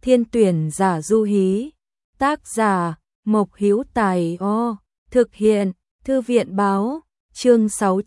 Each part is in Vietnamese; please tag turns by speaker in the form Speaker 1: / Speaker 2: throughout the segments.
Speaker 1: Thiên tuyển giả du hí. Tác giả Mộc Hữu Tài. Thực hiện Thư viện báo. Chương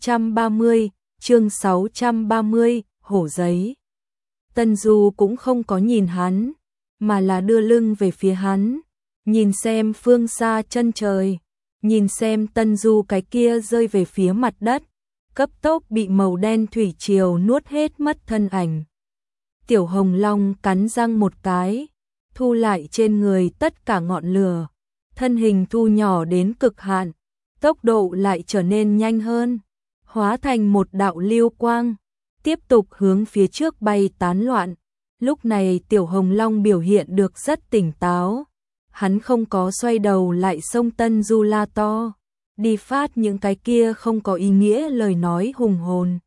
Speaker 1: 630, hổ giấy. Tân Du cũng không có nhìn hắn, mà là đưa lưng về phía hắn, nhìn xem phương xa chân trời, nhìn xem Tân Du cái kia rơi về phía mặt đất, cấp tốc bị màu đen thủy triều nuốt hết mất thân ảnh. Tiểu Hồng Long cắn răng một cái, thu lại trên người tất cả ngọn lửa, thân hình thu nhỏ đến cực hạn, tốc độ lại trở nên nhanh hơn, hóa thành một đạo lưu quang, tiếp tục hướng phía trước bay tán loạn. Lúc này Tiểu Hồng Long biểu hiện được rất tỉnh táo, hắn không có xoay đầu lại xông Tân Du la to, đi phát những cái kia không có ý nghĩa lời nói hùng hồn.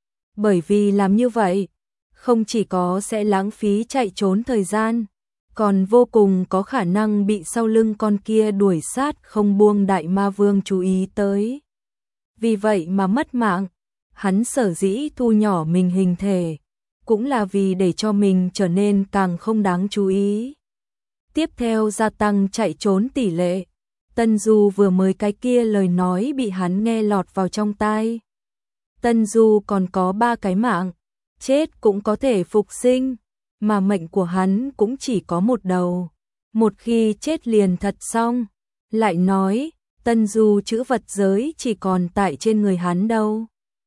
Speaker 1: Bởi vì làm như vậy, không chỉ có sẽ lãng phí chạy trốn thời gian, còn vô cùng có khả năng bị sau lưng con kia đuổi sát không buông Đại Ma Vương chú ý tới. Vì vậy mà mất mạng, hắn sở dĩ thu nhỏ mình hình thể, cũng là vì để cho mình trở nên càng không đáng chú ý. Tiếp theo gia tăng chạy trốn tỷ lệ. Tân Du vừa mới cái kia lời nói bị hắn nghe lọt vào trong tai. Tân Du còn có 3 cái mạng, chết cũng có thể phục sinh, mà mệnh của hắn cũng chỉ có một đầu. Một khi chết liền thật xong. Lại nói, Tân Du chữ vật giới chỉ còn tại trên người hắn đâu.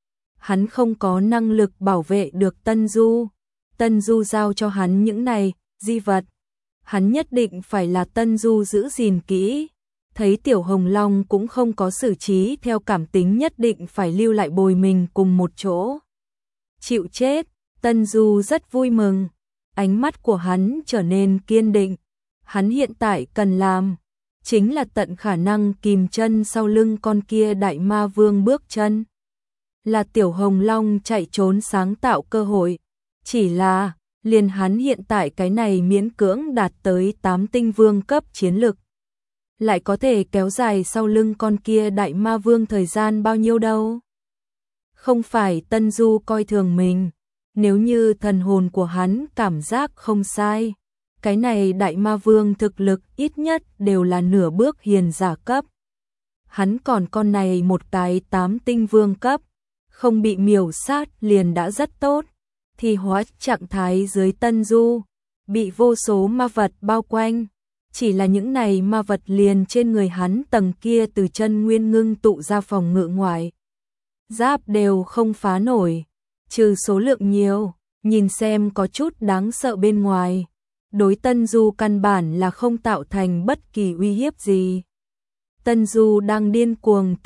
Speaker 1: Hắn không có năng lực bảo vệ được Tân Du. Tân Du giao cho hắn những này, di vật. Hắn nhất định phải là Tân Du giữ gìn kỹ. Thấy Tiểu Hồng Long cũng không có xử trí theo cảm tính, nhất định phải lưu lại bồi mình cùng một chỗ. Chịu chết, Tân Du rất vui mừng. Ánh mắt của hắn trở nên kiên định. Hắn hiện tại cần làm chính là tận khả năng kìm chân sau lưng con kia Đại Ma Vương bước chân. Là Tiểu Hồng Long chạy trốn sáng tạo cơ hội. Chỉ là, liền hắn hiện tại cái này miễn cưỡng đạt tới 8 tinh vương cấp chiến lực. Lại có thể kéo dài sau lưng con kia Đại Ma Vương thời gian bao nhiêu đâu. Không phải Tân Du coi thường mình. Nếu như thần hồn của hắn cảm giác không sai, cái này Đại Ma Vương thực lực ít nhất đều là nửa bước hiền giả cấp. Hắn còn con này một cái 8 tinh vương cấp, không bị miểu sát liền đã rất tốt. Thì hóa trạng thái dưới Tân Du, bị vô số ma vật bao quanh. Chỉ là những này ma vật liền trên người hắn tầng kia từ chân nguyên ngưng tụ ra phòng ngự ngoại. Giáp đều không phá nổi, trừ số lượng nhiều, nhìn xem có chút đáng sợ bên ngoài. Đối Tân Du căn bản là không tạo thành bất kỳ uy hiếp gì. Tân Du đang điên cuồng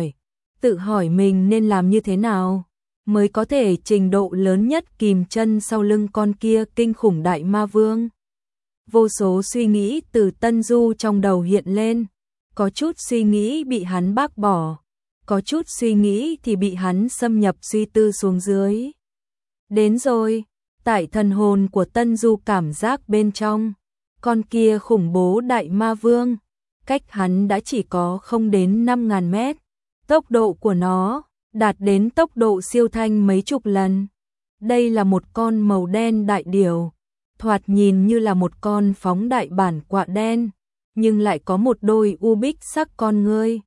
Speaker 1: tự hỏi mình nên làm như thế nào mới có thể trình độ lớn nhất kìm chân sau lưng con kia kinh khủng Đại Ma Vương. Vô số suy nghĩ từ Tân Du trong đầu hiện lên, có chút suy nghĩ bị hắn bác bỏ, có chút suy nghĩ thì bị hắn xâm nhập suy tư xuống dưới. Đến rồi, tại thần hồn của Tân Du cảm giác bên trong, con kia khủng bố Đại Ma Vương, cách hắn đã chỉ có không đến 5.000 mét, tốc độ của nó đạt đến tốc độ siêu thanh mấy chục lần. Đây là một con màu đen đại điểu, thoạt nhìn như là một con phóng đại bản quạ đen, nhưng lại có một đôi u bích sắc con ngươi.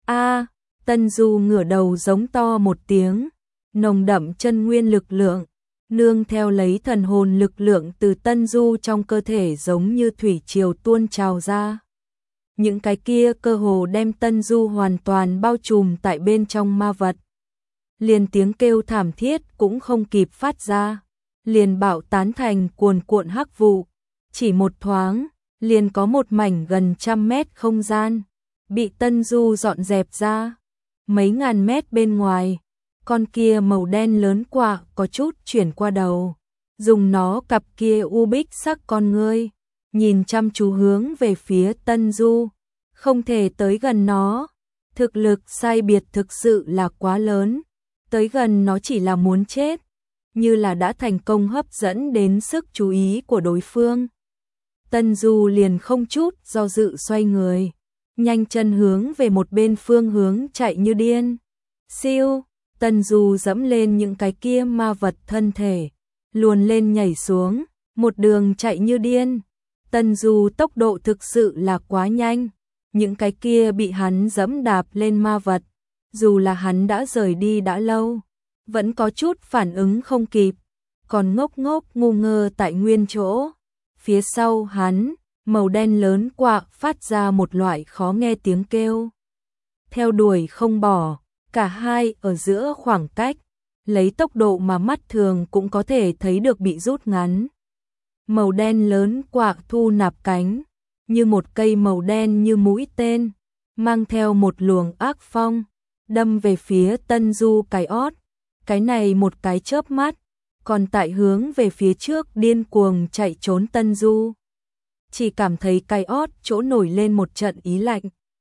Speaker 1: Tân Du ngửa đầu giống to một tiếng, nồng đậm chân nguyên lực lượng, nương theo lấy thần hồn lực lượng từ Tân Du trong cơ thể giống như thủy triều tuôn trào ra. Những cái kia cơ hồ đem Tân Du hoàn toàn bao trùm tại bên trong ma vật. Liền tiếng kêu thảm thiết cũng không kịp phát ra, liền bạo tán thành cuồn cuộn hắc vụ. Chỉ một thoáng, liền có một mảnh gần 100 mét không gian bị Tân Du dọn dẹp ra. Mấy ngàn mét bên ngoài, con kia màu đen lớn quạ có chút chuyển qua đầu, dùng nó cặp kia u bích sắc con ngươi, nhìn chăm chú hướng về phía Tân Du, không thể tới gần nó. Thực lực sai biệt thực sự là quá lớn, tới gần nó chỉ là muốn chết, như là đã thành công hấp dẫn đến sức chú ý của đối phương. Tân Du liền không chút do dự xoay người, nhanh chân hướng về một bên phương hướng chạy như điên. Siêu, Tân Du dẫm lên những cái kia ma vật thân thể, luồn lên nhảy xuống, một đường chạy như điên, Tân Du tốc độ thực sự là quá nhanh, những cái kia bị hắn dẫm đạp lên ma vật, dù là hắn đã rời đi đã lâu, vẫn có chút phản ứng không kịp, còn ngốc ngốc ngu ngơ tại nguyên chỗ. Phía sau hắn, màu đen lớn quạ phát ra một loại khó nghe tiếng kêu. Theo đuổi không bỏ, cả hai ở giữa khoảng cách, lấy tốc độ mà mắt thường cũng có thể thấy được bị rút ngắn. Màu đen lớn quạ thu nạp cánh, như một cây màu đen như mũi tên, mang theo một luồng ác phong, đâm về phía Tân Du cái ót. Cái này một cái chớp mắt, còn tại hướng về phía trước điên cuồng chạy trốn Tân Du. Chỉ cảm thấy cái ót chỗ nổi lên một trận ý lạnh.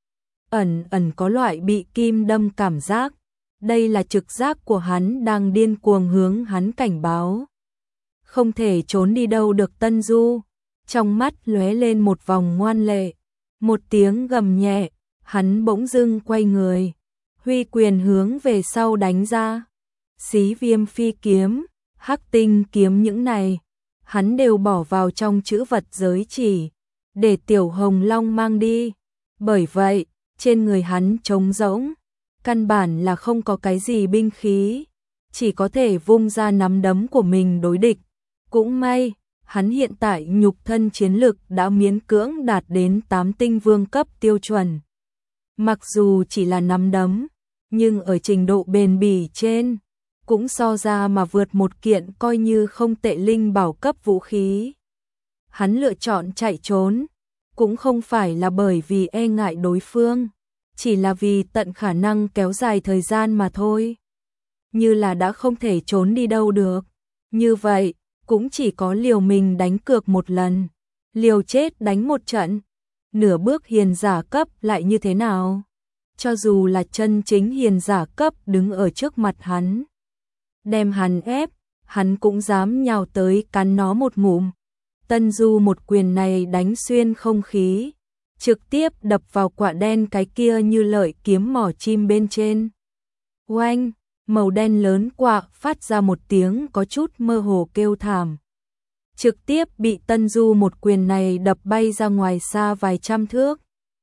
Speaker 1: Ẩn ẩn có loại bị kim đâm cảm giác. Đây là trực giác của hắn đang điên cuồng hướng hắn cảnh báo. Không thể trốn đi đâu được Tân Du. Trong mắt lóe lên một vòng ngoan lệ. Một tiếng gầm nhẹ, hắn bỗng dưng quay người. Huy quyền hướng về sau đánh ra. Xí Viêm Phi kiếm, Hắc Tinh kiếm những này, hắn đều bỏ vào trong chữ vật giới chỉ, để Tiểu Hồng Long mang đi. Bởi vậy, trên người hắn trống rỗng, căn bản là không có cái gì binh khí, chỉ có thể vung ra nắm đấm của mình đối địch. Cũng may, hắn hiện tại nhục thân chiến lực đã miễn cưỡng đạt đến 8 tinh vương cấp tiêu chuẩn. Mặc dù chỉ là nắm đấm, nhưng ở trình độ bền bỉ trên, cũng so ra mà vượt một kiện coi như không tệ linh bảo cấp vũ khí. Hắn lựa chọn chạy trốn, cũng không phải là bởi vì e ngại đối phương, chỉ là vì tận khả năng kéo dài thời gian mà thôi. Như là đã không thể trốn đi đâu được, như vậy, cũng chỉ có liều mình đánh cược một lần, liều chết đánh một trận. Nửa bước hiền giả cấp lại như thế nào? Cho dù là chân chính hiền giả cấp đứng ở trước mặt hắn, đem hắn ép, hắn cũng dám nhào tới cắn nó một ngụm. Tân Du một quyền này đánh xuyên không khí, trực tiếp đập vào quả đen cái kia như lợi kiếm mỏ chim bên trên. Oanh, màu đen lớn quạ phát ra một tiếng có chút mơ hồ kêu thảm. Trực tiếp bị Tân Du một quyền này đập bay ra ngoài xa vài trăm thước.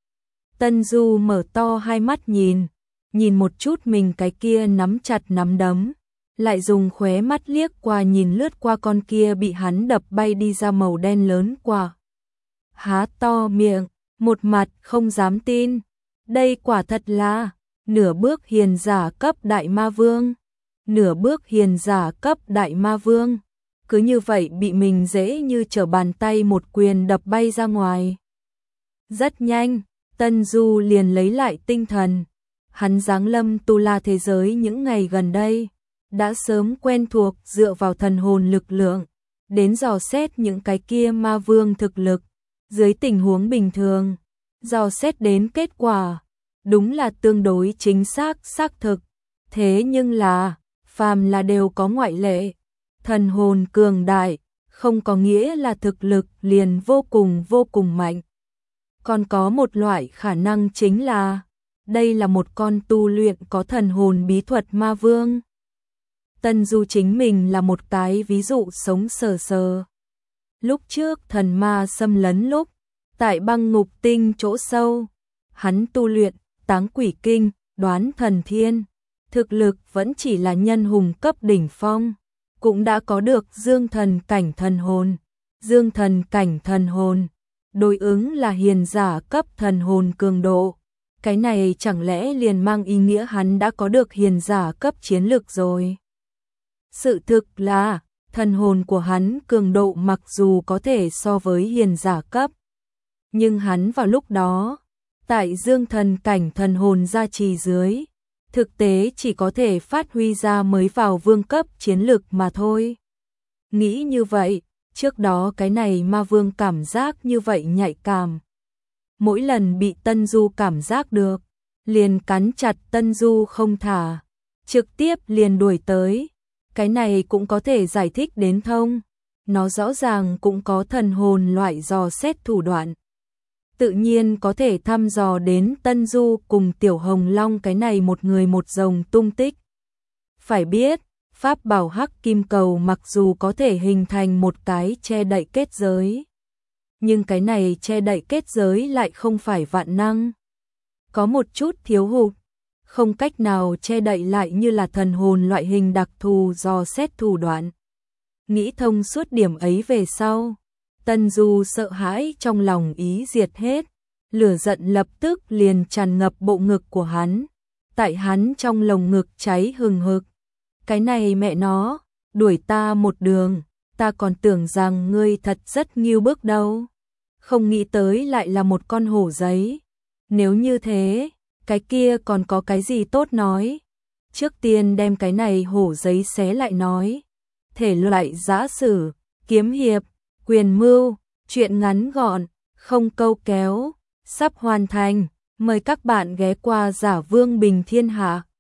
Speaker 1: Tân Du mở to hai mắt nhìn một chút mình cái kia nắm chặt nắm đấm, lại dùng khóe mắt liếc qua nhìn lướt qua con kia bị hắn đập bay đi ra màu đen lớn quạ. Há to miệng, một mặt không dám tin, đây quả thật là nửa bước hiền giả cấp đại ma vương. Nửa bước hiền giả cấp đại ma vương, cứ như vậy bị mình dễ như trở bàn tay một quyền đập bay ra ngoài. Rất nhanh, Tân Du liền lấy lại tinh thần, hắn giáng lâm Tu La thế giới những ngày gần đây, đã sớm quen thuộc dựa vào thần hồn lực lượng, đến dò xét những cái kia ma vương thực lực, dưới tình huống bình thường, dò xét đến kết quả, đúng là tương đối chính xác thực, thế nhưng là, phàm là đều có ngoại lệ, thần hồn cường đại, không có nghĩa là thực lực liền vô cùng mạnh. Còn có một loại khả năng chính là, đây là một con tu luyện có thần hồn bí thuật ma vương. Tân Du chính mình là một cái ví dụ sống sờ. Lúc trước thần ma xâm lấn lúc, tại băng ngục tinh chỗ sâu, hắn tu luyện Táng Quỷ Kinh, Đoán Thần Thiên, thực lực vẫn chỉ là nhân hùng cấp đỉnh phong, cũng đã có được dương thần cảnh thần hồn. Dương thần cảnh thần hồn, đối ứng là hiền giả cấp thần hồn cường độ. Cái này chẳng lẽ liền mang ý nghĩa hắn đã có được hiền giả cấp chiến lực rồi? Sự thực là, thần hồn của hắn cường độ mặc dù có thể so với hiền giả cấp, nhưng hắn vào lúc đó, tại dương thần cảnh thần hồn gia trì dưới, thực tế chỉ có thể phát huy ra mới vào vương cấp chiến lực mà thôi. Nghĩ như vậy, trước đó cái này ma vương cảm giác như vậy nhạy cảm. Mỗi lần bị Tân Du cảm giác được, liền cắn chặt Tân Du không thả, trực tiếp liền đuổi tới. Cái này cũng có thể giải thích đến thông, nó rõ ràng cũng có thần hồn loại dò xét thủ đoạn. Tự nhiên có thể thăm dò đến Tân Du cùng Tiểu Hồng Long cái này một người một rồng tung tích. Phải biết, pháp bảo hắc kim cầu mặc dù có thể hình thành một cái che đậy kết giới, nhưng cái này che đậy kết giới lại không phải vạn năng. Có một chút thiếu hụt, không cách nào che đậy lại như là thần hồn loại hình đặc thù dò xét thủ đoạn. Nghĩ thông suốt điểm ấy về sau, Tân Du sợ hãi trong lòng ý diệt hết, lửa giận lập tức liền tràn ngập bộ ngực của hắn, tại hắn trong lồng ngực cháy hừng hực. Cái này mẹ nó, đuổi ta một đường, ta còn tưởng rằng ngươi thật rất nghiêu bức đâu. Không nghĩ tới lại là một con hổ giấy. Nếu như thế, cái kia còn có cái gì tốt nói. Trước tiên đem cái này hổ giấy xé lại nói. Thể loại giã sử, kiếm hiệp, quyền mưu, truyện ngắn gọn, không câu kéo, sắp hoàn thành. Mời các bạn ghé qua Giả Vương Bình Thiên Hạ.